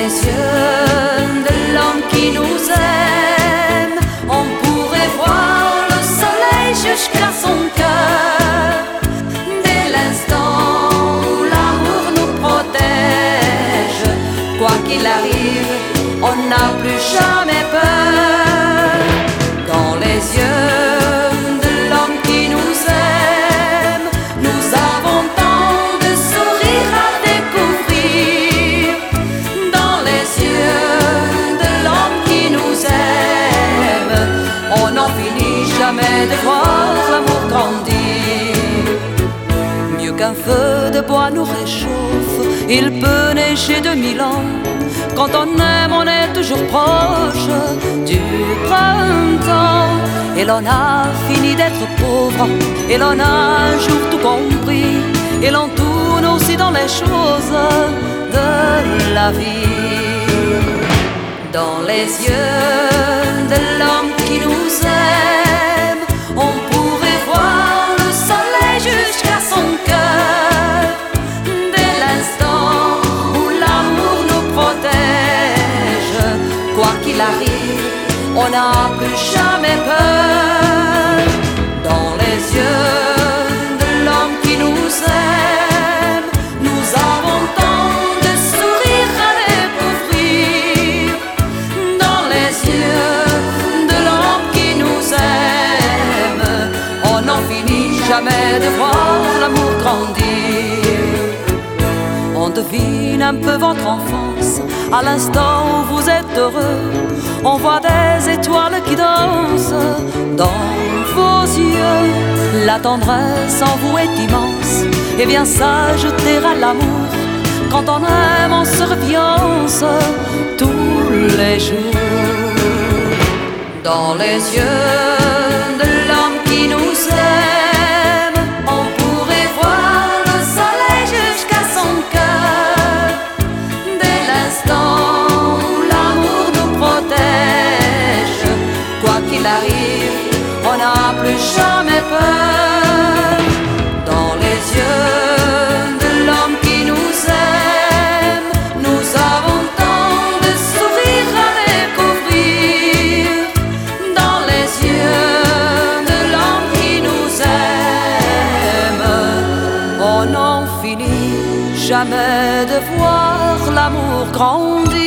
les yeux de l'homme qui nous aime, on pourrait voir le soleil jusqu'à son cœur. Dès l'instant où l'amour nous protège, quoi qu'il arrive, on n'a plus jamais peur. Dans les yeux de l'homme qui nous aime, nous avons tant de sourires à découvrir. Dans les yeux de l'homme qui nous aime, on n'en finit jamais de voir l'amour grandir. Mieux qu'un feu de bois nous réchauffe, il peut neiger de 1000 ans. Quand on aime, on est toujours proche du printemps. Et l'on a fini d'être pauvre, et l'on a un jour tout compris. Et l'on tourne aussi dans les choses de la vie. Dans les yeux de l'homme qui nous aime, on pourrait voir le soleil jusqu'à son cœur. Dès l'instant où l'amour nous protège, quoi qu'il arrive, on n'a plus jamais peur. Dans les yeux de l'homme qui nous aime, nous avons tant de sourires à découvrir. Dans les yeux de l'homme qui nous aime, on n'en finit jamais de voir l'amour grandir. On devine un peu votre enfance à l'instant où vous êtes heureux. On voit des étoiles qui dansent dans vos yeux. La tendresse en vous est immense et vient s'ajouter à l'amour. Quand on aime, on se refiance tous les jours. Dans les yeux de l'homme qui nous aime, on pourrait voir le soleil jusqu'à son cœur. Dès l'instant où l'amour nous protège, quoi qu'il arrive, on n'a plus jamais peur. Dans les yeux de l'homme qui nous aime, nous avons tant de sourires à découvrir. Dans les yeux de l'homme qui nous aime, on n'en finit jamais de voir l'amour grandir.